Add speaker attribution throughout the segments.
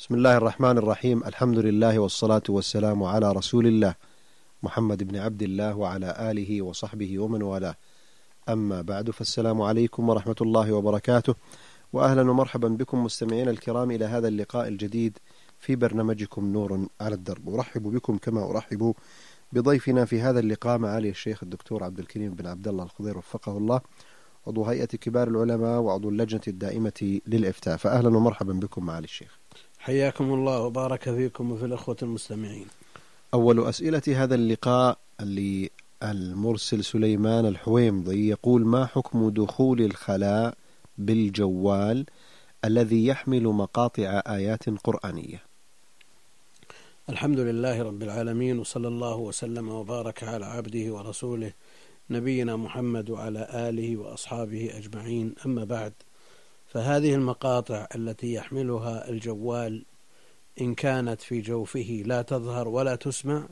Speaker 1: بسم الله الرحمن الرحيم. الحمد لله والصلاة والسلام على رسول الله محمد بن عبد الله وعلى آله وصحبه ومن والاه. أما بعد، فالسلام عليكم ورحمة الله وبركاته، وأهلا ومرحبا بكم مستمعين الكرام إلى هذا اللقاء الجديد في برنامجكم نور على الدرب. أرحب بكم كما أرحب بضيفنا في هذا اللقاء معالي الشيخ الدكتور عبد الكريم بن عبد الله الخضير وفقه الله، عضو هيئة كبار العلماء وعضو اللجنة الدائمة للإفتاء. فأهلا ومرحبا بكم معالي الشيخ.
Speaker 2: حياكم الله وبارك فيكم وفي الأخوة المستمعين.
Speaker 1: أول أسئلة هذا اللقاء للمرسل سليمان الحويمضي، يقول: ما حكم دخول الخلاء بالجوال الذي يحمل مقاطع آيات قرآنية؟
Speaker 2: الحمد لله رب العالمين، وصلى الله وسلم وبارك على عبده ورسوله نبينا محمد وعلى آله وأصحابه أجمعين. أما بعد، فهذه المقاطع التي يحملها الجوال إن كانت في جوفه لا تظهر ولا تسمع،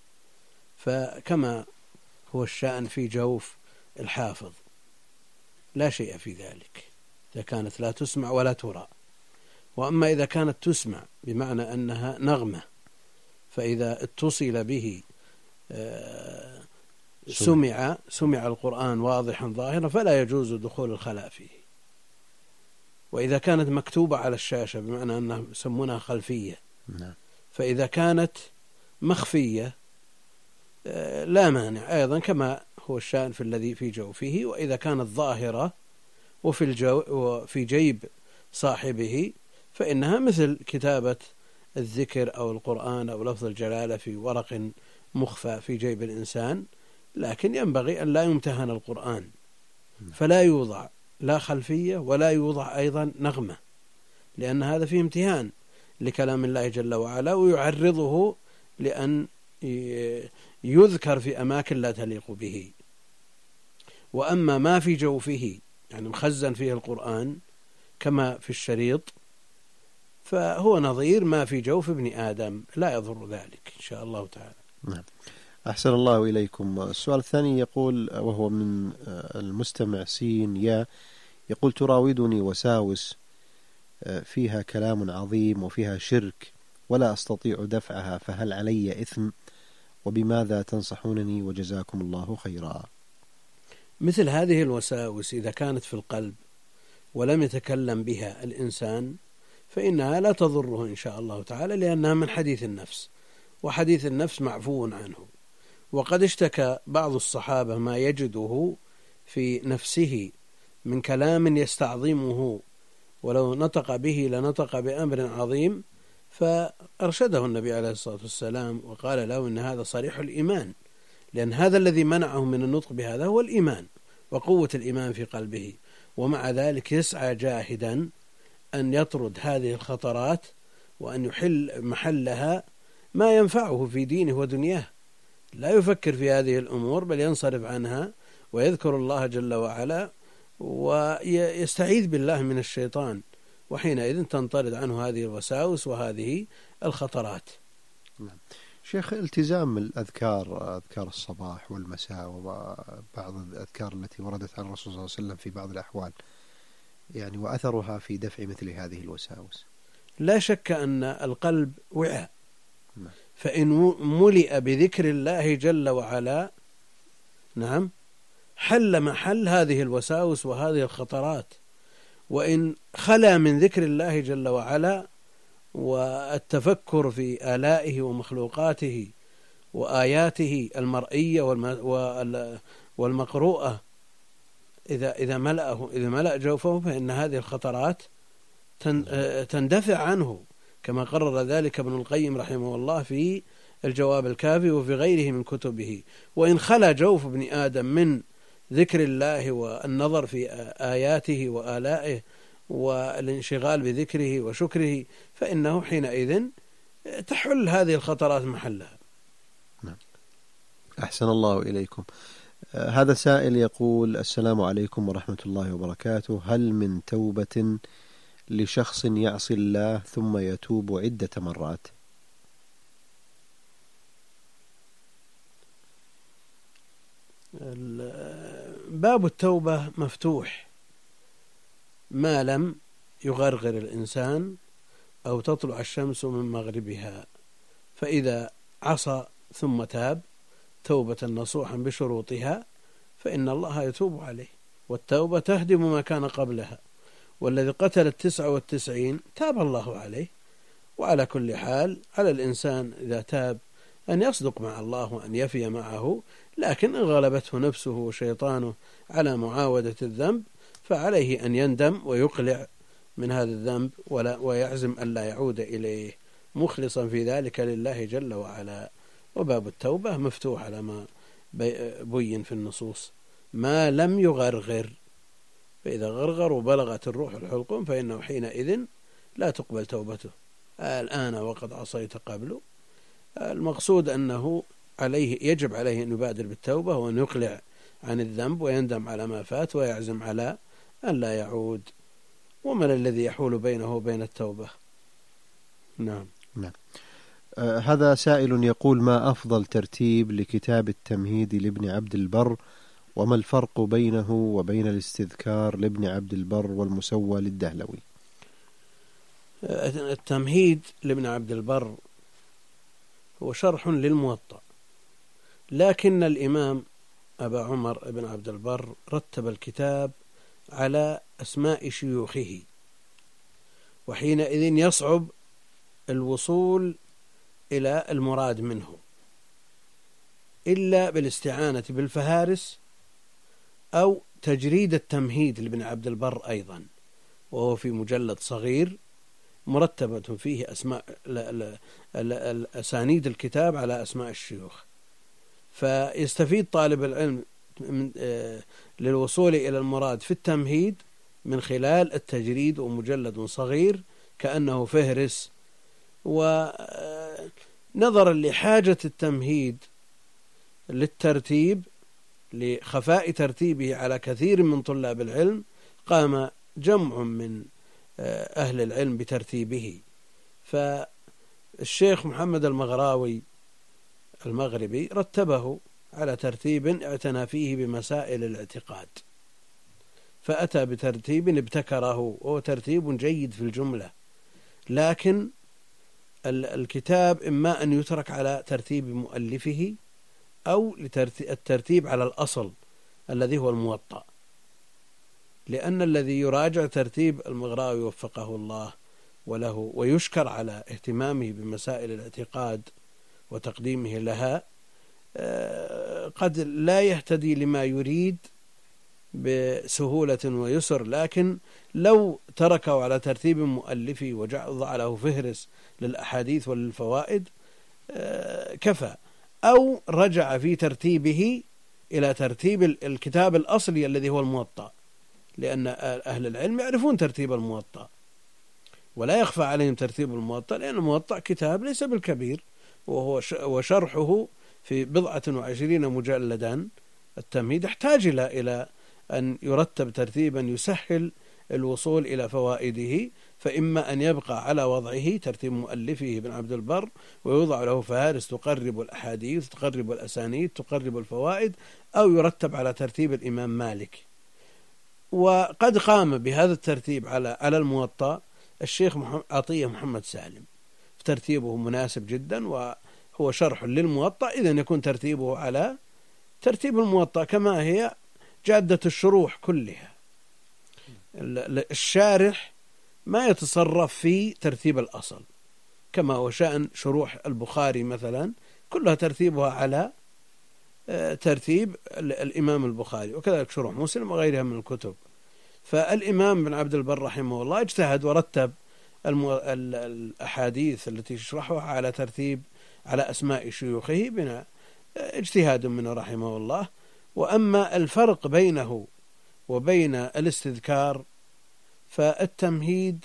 Speaker 2: فكما هو الشأن في جوف الحافظ لا شيء في ذلك إذا كانت لا تسمع ولا ترى. وأما إذا كانت تسمع بمعنى أنها نغمة، فإذا اتصل به سمع القرآن واضحا ظاهرا فلا يجوز دخول الخلاء فيه. وإذا كانت مكتوبة على الشاشة بمعنى أنها يسمونها خلفية، فإذا كانت مخفية لا مانع أيضا كما هو الشأن في الذي في جوفه. وإذا كانت ظاهرة وفي جيب صاحبه فإنها مثل كتابة الذكر أو القرآن أو لفظ الجلالة في ورق مخفى في جيب الإنسان، لكن ينبغي أن لا يمتهن القرآن، فلا يوضع لا خلفية ولا يوضع أيضا نغمة، لأن هذا فيه امتهان لكلام الله جل وعلا، ويعرضه لأن يذكر في أماكن لا تليق به. وأما ما في جوفه يعني مخزن فيه القرآن كما في الشريط، فهو نظير ما في جوف ابن آدم، لا يضر ذلك إن شاء الله تعالى.
Speaker 1: نعم. أحسن الله إليكم. السؤال الثاني يقول، وهو من المستمع سين يا، يقول: تراودني وساوس فيها كلام عظيم وفيها شرك ولا أستطيع دفعها، فهل علي إثم؟ وبماذا تنصحونني وجزاكم الله خيرا؟
Speaker 2: مثل هذه الوساوس إذا كانت في القلب ولم يتكلم بها الإنسان فإنها لا تضره إن شاء الله تعالى، لأنها من حديث النفس، وحديث النفس معفو عنه. وقد اشتكى بعض الصحابة ما يجده في نفسه من كلام يستعظمه، ولو نطق به لنطق بأمر عظيم، فأرشده النبي عليه الصلاة والسلام وقال له إن هذا صريح الإيمان، لأن هذا الذي منعه من النطق بهذا هو الإيمان وقوة الإيمان في قلبه. ومع ذلك يسعى جاهدا أن يطرد هذه الخطرات وأن يحل محلها ما ينفعه في دينه ودنياه، لا يفكر في هذه الأمور بل ينصرف عنها ويذكر الله جل وعلا ويستعيذ بالله من الشيطان، وحينئذ تنطرد عنه هذه الوساوس وهذه الخطرات.
Speaker 1: شيخ، التزام الأذكار، أذكار الصباح والمساء وبعض الأذكار التي وردت عن الرسول صلى الله عليه وسلم في بعض الأحوال، يعني وأثرها في دفع مثل هذه الوساوس.
Speaker 2: لا شك أن القلب وعاء، فإن ملئ بذكر الله جل وعلا نعم حل محل هذه الوساوس وهذه الخطرات. وإن خلا من ذكر الله جل وعلا والتفكر في آلائه ومخلوقاته وآياته المرئية والمقروءة إذا ملأ جوفه، فإن هذه الخطرات تندفع عنه، كما قرر ذلك ابن القيم رحمه الله في الجواب الكافي وفي غيره من كتبه. وإن خلا جوف ابن آدم من ذكر الله والنظر في آياته وآلائه والانشغال بذكره وشكره، فإنه حينئذ تحل هذه الخطرات محلها.
Speaker 1: أحسن الله إليكم. هذا سائل يقول: السلام عليكم ورحمة الله وبركاته، هل من توبة لشخص يعصي الله ثم يتوب عدة مرات؟
Speaker 2: باب التوبة مفتوح ما لم يغرغر الإنسان أو تطلع الشمس من مغربها، فإذا عصى ثم تاب توبة نصوحا بشروطها فإن الله يتوب عليه، والتوبة تهدم ما كان قبلها، والذي قتل 99 تاب الله عليه. وعلى كل حال على الإنسان إذا تاب أن يصدق مع الله وأن يفي معه، لكن إن غلبته نفسه وشيطانه على معاودة الذنب فعليه أن يندم ويقلع من هذا الذنب ويعزم أن لا يعود إليه، مخلصا في ذلك لله جل وعلا. وباب التوبة مفتوح على ما بين في النصوص ما لم يغرغر، فإذا غرغر وبلغت الروح الحلقوم فإنه حينئذ لا تقبل توبته. الآن وقد عصيت قبله، المقصود أنه يجب عليه أن يبادر بالتوبة وأن يقلع عن الذنب ويندم على ما فات ويعزم على أن لا يعود. ومن الذي يحول بينه وبين التوبة؟ نعم.
Speaker 1: هذا سائل يقول: ما أفضل ترتيب لكتاب التمهيد لابن عبد البر، وما الفرق بينه وبين الاستذكار لابن عبد البر والمسوى للدهلوي؟
Speaker 2: التمهيد لابن عبد البر هو شرح للموطأ، لكن الإمام أبا عمر بن عبد البر رتب الكتاب على أسماء شيوخه، وحينئذ يصعب الوصول إلى المراد منه إلا بالاستعانة بالفهارس أو تجريد التمهيد لابن عبد البر أيضا، وهو في مجلد صغير مرتبة فيه أسماء الأسانيد الكتاب على أسماء الشيوخ، فيستفيد طالب العلم للوصول إلى المراد في التمهيد من خلال التجريد، ومجلد صغير كأنه فهرس. ونظرا لحاجة التمهيد للترتيب لخفاء ترتيبه على كثير من طلاب العلم قام جمع من أهل العلم بترتيبه. فالشيخ محمد المغراوي المغربي رتبه على ترتيب اعتنى فيه بمسائل الاعتقاد، فأتى بترتيب ابتكره، وهو ترتيب جيد في الجملة، لكن الكتاب إما أن يترك على ترتيب مؤلفه أو الترتيب على الأصل الذي هو الموطأ، لأن الذي يراجع ترتيب المغراوي وفقه الله وله ويشكر على اهتمامه بمسائل الاعتقاد وتقديمه لها قد لا يهتدي لما يريد بسهولة ويسر، لكن لو تركه على ترتيب مؤلفي وضع له فهرس للأحاديث وللفوائد كفى، أو رجع في ترتيبه إلى ترتيب الكتاب الأصلي الذي هو الموطأ، لأن أهل العلم يعرفون ترتيب الموطأ ولا يخفى عليهم ترتيب الموطأ، لأن الموطأ كتاب ليس بالكبير، وشرحه في 27 مجلدا. التمهيد يحتاج إلى أن يرتب ترتيبا يسهل الوصول إلى فوائده، فإما أن يبقى على وضعه ترتيب مؤلفه ابن عبد البر ويوضع له فهارس تقرب الأحاديث تقرب الأسانيد تقرب الفوائد، أو يرتب على ترتيب الإمام مالك. وقد قام بهذا الترتيب على الموطأ الشيخ عطية محمد سالم، ترتيبه مناسب جدا وهو شرح للموطأ، إذن يكون ترتيبه على ترتيب الموطأ كما هي جادة الشروح كلها. الشارح ما يتصرف في ترتيب الأصل كما هو شأن شروح البخاري مثلا، كلها ترتيبها على ترتيب الإمام البخاري، وكذلك شروح مسلم وغيرها من الكتب. فالإمام بن عبد البر رحمه الله اجتهد ورتب الأحاديث التي يشرحها على ترتيب على أسماء شيوخه بنا اجتهاد منه رحمه الله. وأما الفرق بينه وبين الاستذكار فالتمهيد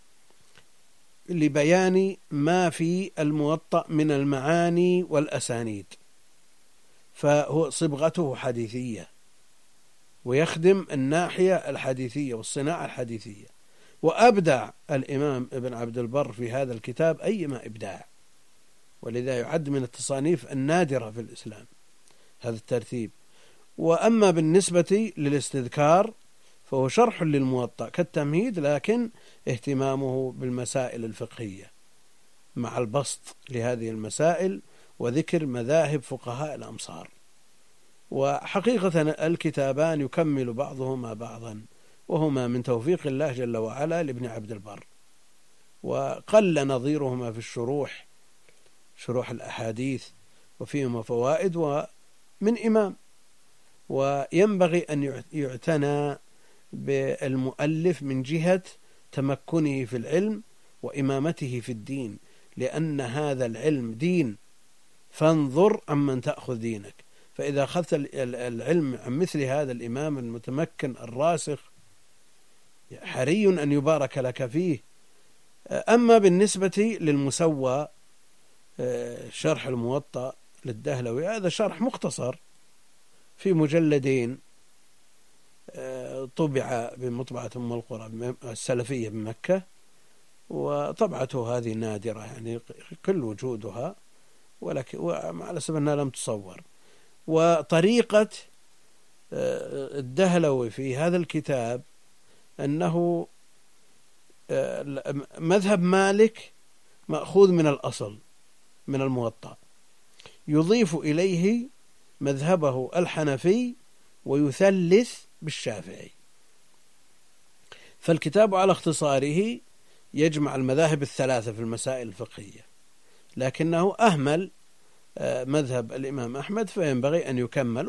Speaker 2: لبيان ما في الموطأ من المعاني والأسانيد، فهو صبغته حديثية ويخدم الناحية الحديثية والصناعة الحديثية، وأبدع الإمام ابن عبد البر في هذا الكتاب أيما إبداع، ولذا يعد من التصانيف النادرة في الإسلام هذا الترتيب. وأما بالنسبة للاستذكار فهو شرح للموطأ كالتمهيد، لكن اهتمامه بالمسائل الفقهية مع البسط لهذه المسائل وذكر مذاهب فقهاء الأمصار. وحقيقة الكتابان يكمل بعضهما بعضا، وهما من توفيق الله جل وعلا لابن عبد البر، وقل نظيرهما في شروح الأحاديث، وفيهما فوائد ومن إمام. وينبغي أن يعتنى بالمؤلف من جهة تمكنه في العلم وإمامته في الدين، لأن هذا العلم دين، فانظر عمن تأخذ دينك. فإذا أخذت العلم عن مثل هذا الإمام المتمكن الراسخ حري أن يبارك لك فيه. أما بالنسبة للمسوى شرح الموطأ للدهلوي، هذا شرح مختصر في مجلدين، طبع بمطبعة أم القرى السلفية بمكة، وطبعته هذه نادرة يعني كل وجودها، ولكن ومع الأسف أنها لم تصور. وطريقة الدهلوي في هذا الكتاب أنه مذهب مالك مأخوذ من الأصل من الموطأ، يضيف إليه مذهبه الحنفي ويثلث بالشافعي. فالكتاب على اختصاره يجمع المذاهب الثلاثة في المسائل الفقهية، لكنه أهمل مذهب الإمام أحمد، فينبغي أن يكمل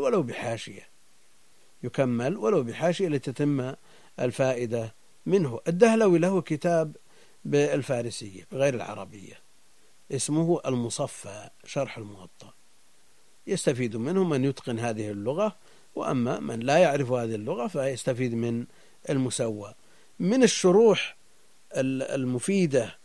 Speaker 2: ولو بحاشية لتتم الفائدة منه. الدهلوي له كتاب بالفارسية بغير العربية اسمه المصفى شرح الموطأ، يستفيد منه من يتقن هذه اللغة، وأما من لا يعرف هذه اللغة فيستفيد من المسوى. من الشروح المفيدة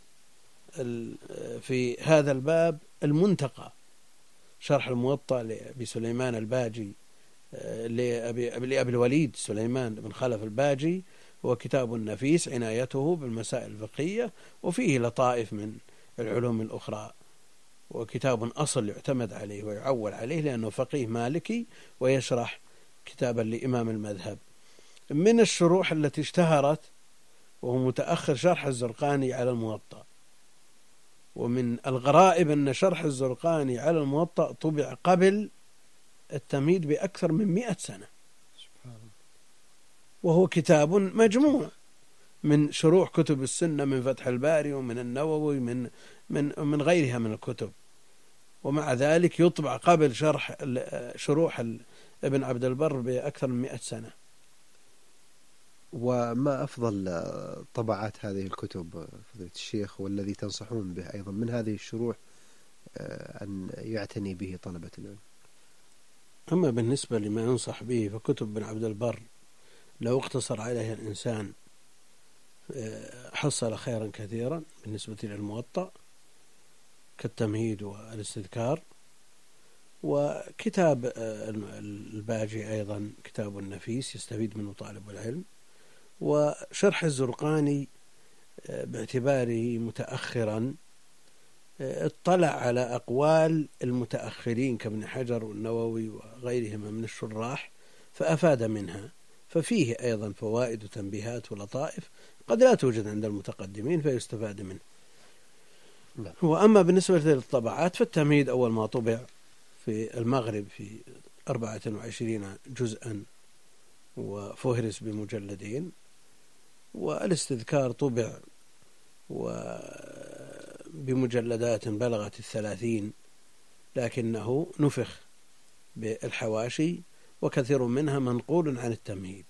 Speaker 2: في هذا الباب المنتقى شرح الموطأ لأبي سليمان الباجي، لأبي الوليد سليمان بن خلف الباجي، هو كتاب نفيس عنايته بالمسائل الفقهية، وفيه لطائف من العلوم الأخرى، وكتاب أصل يعتمد عليه ويعول عليه لأنه فقيه مالكي ويشرح كتابا لإمام المذهب. من الشروح التي اشتهرت وهو متأخر شرح الزرقاني على الموطأ، ومن الغرائب أن شرح الزرقاني على الموطأ طبع قبل التمهيد بأكثر من 100 سنة، وهو كتاب مجموع من شروح كتب السنة من فتح الباري ومن النووي من غيرها من الكتب، ومع ذلك يطبع قبل شروح ابن عبد البر بأكثر من 100 سنة.
Speaker 1: وما أفضل طبعات هذه الكتب فضيلة الشيخ، والذي تنصحون به أيضا من هذه الشروح أن يعتني به طلبة العلم؟
Speaker 2: أما بالنسبة لما ينصح به فكتب ابن عبد البر لو اقتصر عليها الإنسان حصل خيرا كثيرا بالنسبة للموطأ، كالتمهيد والاستذكار. وكتاب الباجي أيضا كتاب نفيس يستفيد منه طالب العلم. وشرح الزرقاني باعتباره متأخرا اطلع على أقوال المتأخرين كابن حجر والنووي وغيرهما من الشراح فأفاد منها، ففيه أيضا فوائد وتنبيهات ولطائف قد لا توجد عند المتقدمين فيستفاد منه. وأما بالنسبة للطبعات فالتمهيد أول ما طبع في المغرب في 24 جزءا وفهرس بمجلدين، والاستذكار طبع بمجلدات بلغت 30، لكنه نفخ بالحواشي وكثير منها منقول عن التمهيد،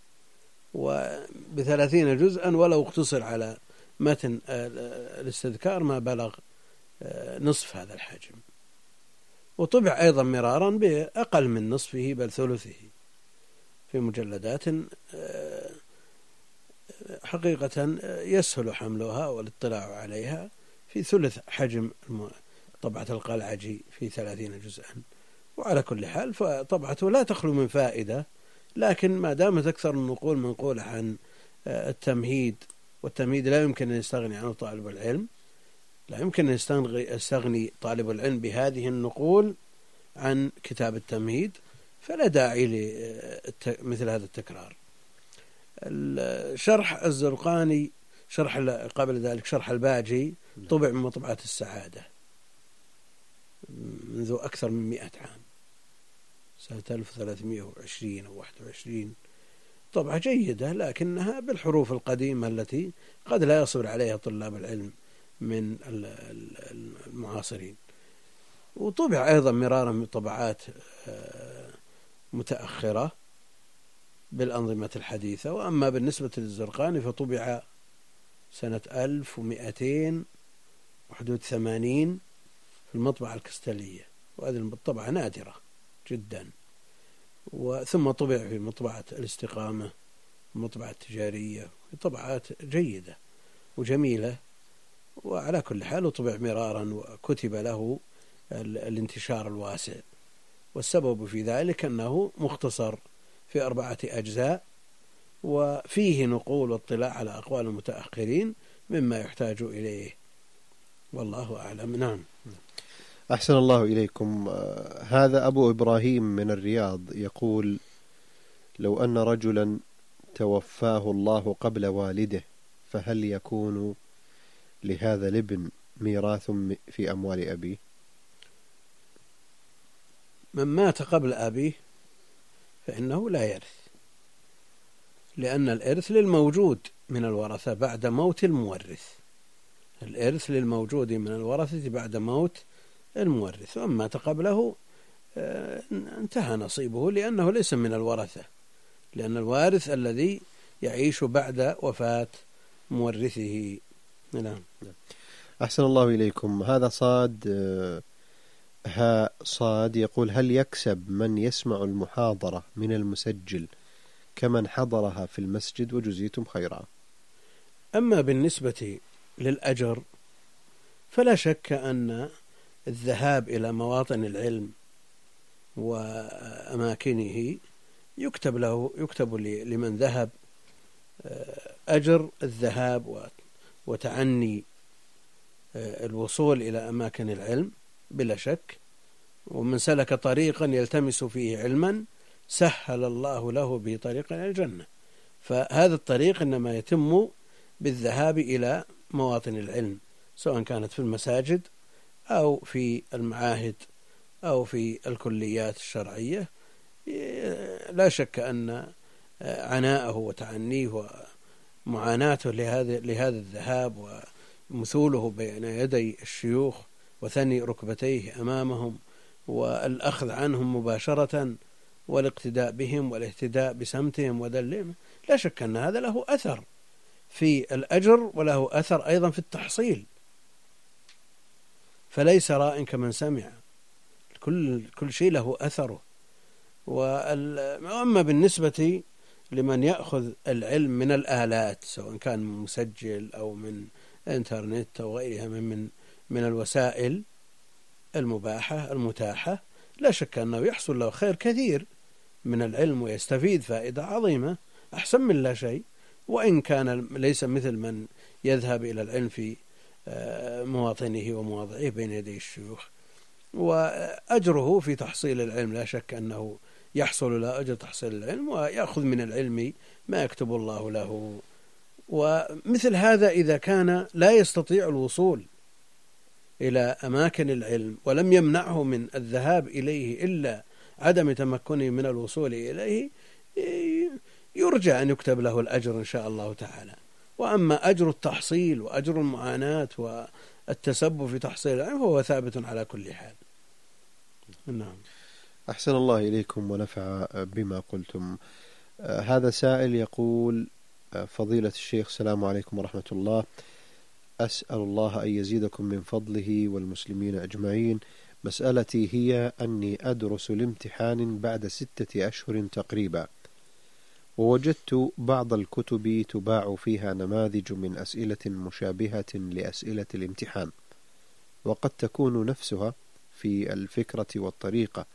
Speaker 2: وب30 جزءا ولو اقتصر على متن الاستذكار ما بلغ نصف هذا الحجم. وطبع أيضا مرارا بأقل من نصفه بل ثلثه في مجلدات حقيقة يسهل حملها والاطلاع عليها، في ثلث حجم طبعة القلعجي في 30 جزءا. وعلى كل حال فطبعته لا تخلو من فائدة، لكن ما دامت أكثر النقول منقولة عن التمهيد، والتمهيد لا يمكن أن يستغني عنه طالب العلم، لا يمكن أن يستغني طالب العلم بهذه النقول عن كتاب التمهيد، فلا داعي لمثل هذا التكرار. شرح الزرقاني قبل ذلك شرح الباجي طبع من مطبعة السعادة منذ أكثر من 100 عام، سنة 1320 أو 21. طبعة جيدة لكنها بالحروف القديمة التي قد لا يصبر عليها طلاب العلم من المعاصرين. وطبع أيضا مرارا من طبعات متأخرة بالأنظمة الحديثة. وأما بالنسبة للزرقاني فطبع سنة 1281 في المطبعة الكستلية، وهذه الطبعة نادرة جدا. وثم طبع في مطبعة الاستقامة، المطبعة التجارية، طبعات جيدة وجميلة. وعلى كل حال طبع مرارا وكتب له الانتشار الواسع، والسبب في ذلك أنه مختصر في 4 أجزاء، وفيه نقول واطلاع على أقوال المتأخرين مما يحتاج إليه، والله أعلم. نعم.
Speaker 1: أحسن الله إليكم. هذا أبو إبراهيم من الرياض يقول: لو أن رجلا توفاه الله قبل والده فهل يكون لهذا الابن ميراث في أموال أبيه؟
Speaker 2: من مات قبل أبيه فإنه لا يرث، لأن الإرث للموجود من الورثة بعد موت المورث. الإرث للموجود من الورثة بعد موت المورث، ومن مات قبله انتهى نصيبه لأنه ليس من الورثة، لأن الوارث الذي يعيش بعد وفاة مورثه. نعم.
Speaker 1: أحسن الله إليكم. هذا صاد يقول: هل يكسب من يسمع المحاضرة من المسجل كمن حضرها في المسجد؟ وجزيتم خيرا.
Speaker 2: أما بالنسبة للأجر فلا شك أن الذهاب إلى مواطن العلم وأماكنه يكتب لمن ذهب أجر الذهاب وتعني الوصول إلى أماكن العلم بلا شك. ومن سلك طريقا يلتمس فيه علما سهل الله له به طريقا إلى الجنة. فهذا الطريق إنما يتم بالذهاب إلى مواطن العلم، سواء كانت في المساجد أو في المعاهد أو في الكليات الشرعية. لا شك أن عناءه وتعنيه ومعاناته لهذا الذهاب ومثوله بين يدي الشيوخ وثني ركبتيه أمامهم والأخذ عنهم مباشرة والاقتداء بهم والاهتداء بسمتهم ودلهم، لا شك أن هذا له أثر في الأجر وله أثر أيضا في التحصيل. فليس راء كمن سمع، كل شيء له أثره. وأما بالنسبة لمن يأخذ العلم من الآلات، سواء كان مسجل أو من إنترنت أو غيرها من الوسائل المباحة المتاحة، لا شك أنه يحصل له خير كثير من العلم ويستفيد فائدة عظيمة أحسن من لا شيء، وإن كان ليس مثل من يذهب إلى العلم في مواطنه ومواضعه بين يدي الشيوخ. وأجره في تحصيل العلم لا شك أنه يحصل له أجر تحصيل العلم، ويأخذ من العلم ما يكتب الله له. ومثل هذا إذا كان لا يستطيع الوصول إلى أماكن العلم ولم يمنعه من الذهاب إليه إلا عدم تمكنه من الوصول إليه، يرجى أن يكتب له الأجر إن شاء الله تعالى. وأما أجر التحصيل وأجر المعاناة والتسبب في تحصيل العلم فهو ثابت على كل حال. نعم.
Speaker 1: أحسن الله إليكم ونفع بما قلتم. هذا سائل يقول: فضيلة الشيخ السلام عليكم ورحمة الله، أسأل الله أن يزيدكم من فضله والمسلمين أجمعين. مسألتي هي أني أدرس الامتحان بعد 6 أشهر تقريبا، ووجدت بعض الكتب تباع فيها نماذج من أسئلة مشابهة لأسئلة الامتحان، وقد تكون نفسها في الفكرة والطريقة.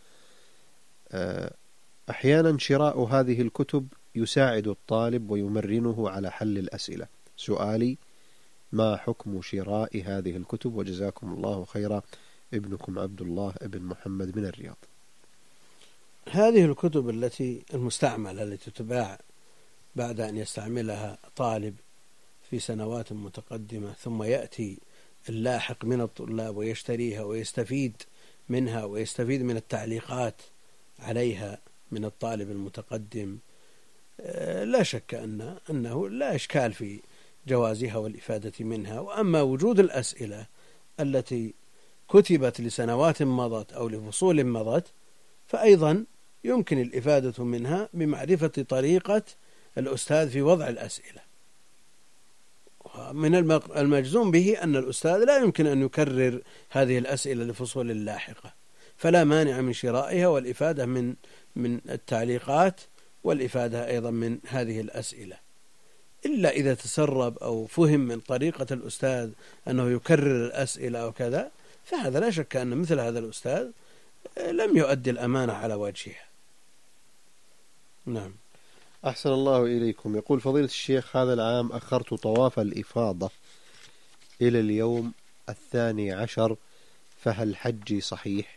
Speaker 1: أحيانا شراء هذه الكتب يساعد الطالب ويمرنه على حل الأسئلة. سؤالي: ما حكم شراء هذه الكتب؟ وجزاكم الله خيرا. ابنكم عبد الله ابن محمد من الرياض.
Speaker 2: هذه الكتب المستعملة التي تباع بعد أن يستعملها طالب في سنوات متقدمة، ثم يأتي اللاحق من الطلاب ويشتريها ويستفيد منها ويستفيد من التعليقات عليها من الطالب المتقدم، لا شك أنه لا إشكال في جوازها والإفادة منها. وأما وجود الأسئلة التي كتبت لسنوات مضت أو لفصول مضت، فأيضا يمكن الإفادة منها بمعرفة طريقة الأستاذ في وضع الأسئلة. من المجزوم به أن الأستاذ لا يمكن أن يكرر هذه الأسئلة لفصول لاحقة، فلا مانع من شرائها والإفادة من التعليقات والإفادة أيضا من هذه الأسئلة، إلا إذا تسرب أو فهم من طريقة الأستاذ أنه يكرر الأسئلة أو كذا، فهذا لا شك أن مثل هذا الأستاذ لم يؤدي الأمانة على وجهها. نعم.
Speaker 1: أحسن الله إليكم. يقول فضيلة الشيخ: هذا العام أخرت طواف الإفاضة إلى اليوم 12، فهل حجي صحيح؟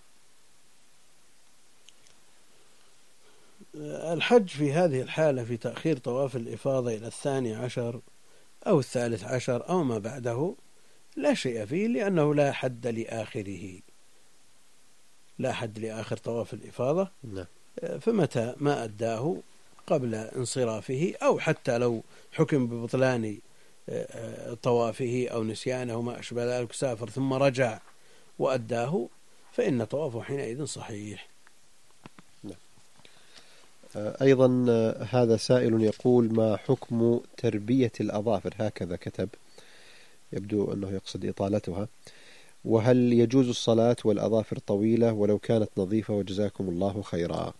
Speaker 2: الحج في هذه الحالة في تأخير طواف الإفاضة إلى 12 أو 13 أو ما بعده لا شيء فيه، لأنه لا حد لآخره، لا حد لآخر طواف الإفاضة.
Speaker 1: نعم.
Speaker 2: فمتى ما أداه قبل انصرافه، أو حتى لو حكم ببطلان طوافه أو نسيانه ما أشبه ذلك، سافر ثم رجع وأداه، فإن طوافه حينئذ صحيح.
Speaker 1: أيضا هذا سائل يقول: ما حكم تربية الأظافر؟ هكذا كتب، يبدو أنه يقصد إطالتها. وهل يجوز الصلاة والأظافر طويلة ولو كانت نظيفة؟ وجزاكم الله خيرا.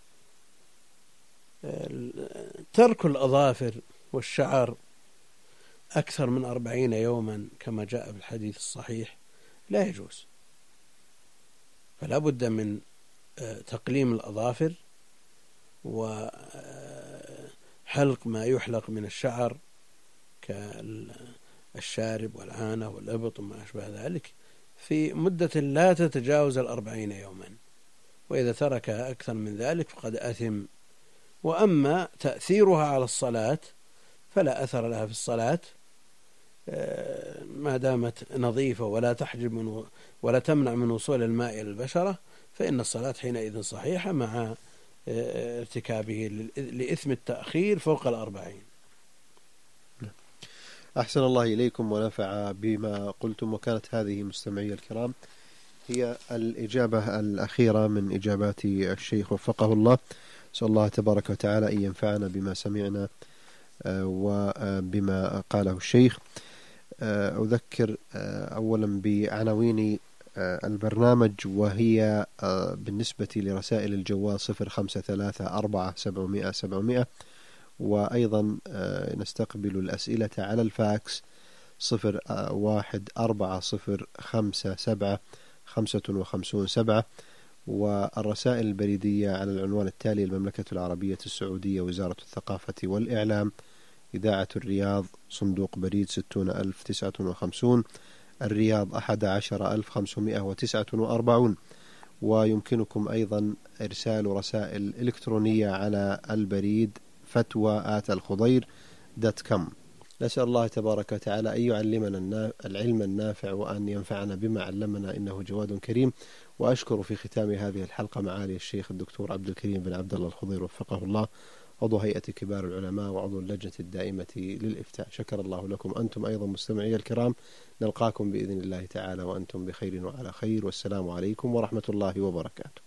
Speaker 2: ترك الأظافر والشعر أكثر من 40 يوما كما جاء في الحديث الصحيح لا يجوز، فلا بد من تقليم الأظافر وحلق ما يحلق من الشعر كالشارب والعانة والإبط وما أشبه ذلك في مدة لا تتجاوز 40 يوما، وإذا تركها أكثر من ذلك فقد أثم. وأما تأثيرها على الصلاة فلا أثر لها في الصلاة ما دامت نظيفة ولا تحجب ولا تمنع من وصول الماء إلى البشرة، فإن الصلاة حينئذ صحيحة مع ارتكابه لإثم التأخير فوق 40.
Speaker 1: أحسن الله إليكم ونفع بما قلتم. وكانت هذه مستمعي الكرام هي الإجابة الأخيرة من إجابات الشيخ وفقه الله. أسأل الله تبارك وتعالى أن ينفعنا بما سمعنا وبما قاله الشيخ. أذكر أولا بعناوين البرنامج، وهي بالنسبة لرسائل الجوال 0534 وأيضا نستقبل الأسئلة على الفاكس 01405755 والرسائل البريدية على العنوان التالي: المملكة العربية السعودية، وزارة الثقافة والإعلام، إذاعة الرياض، صندوق بريد 60059، الرياض 11549. ويمكنكم أيضا إرسال رسائل إلكترونية على البريد فتوى@الخضير.com. نسأل الله تبارك وتعالى أن يعلمنا العلم النافع وأن ينفعنا بما علمنا، إنه جواد كريم. وأشكر في ختام هذه الحلقة معالي الشيخ الدكتور عبد الكريم بن عبد الله الخضير وفقه الله، عضو هيئة كبار العلماء وعضو اللجنة الدائمة للإفتاء. شكر الله لكم. أنتم أيضا مستمعي الكرام، نلقاكم بإذن الله تعالى وأنتم بخير وعلى خير، والسلام عليكم ورحمة الله وبركاته.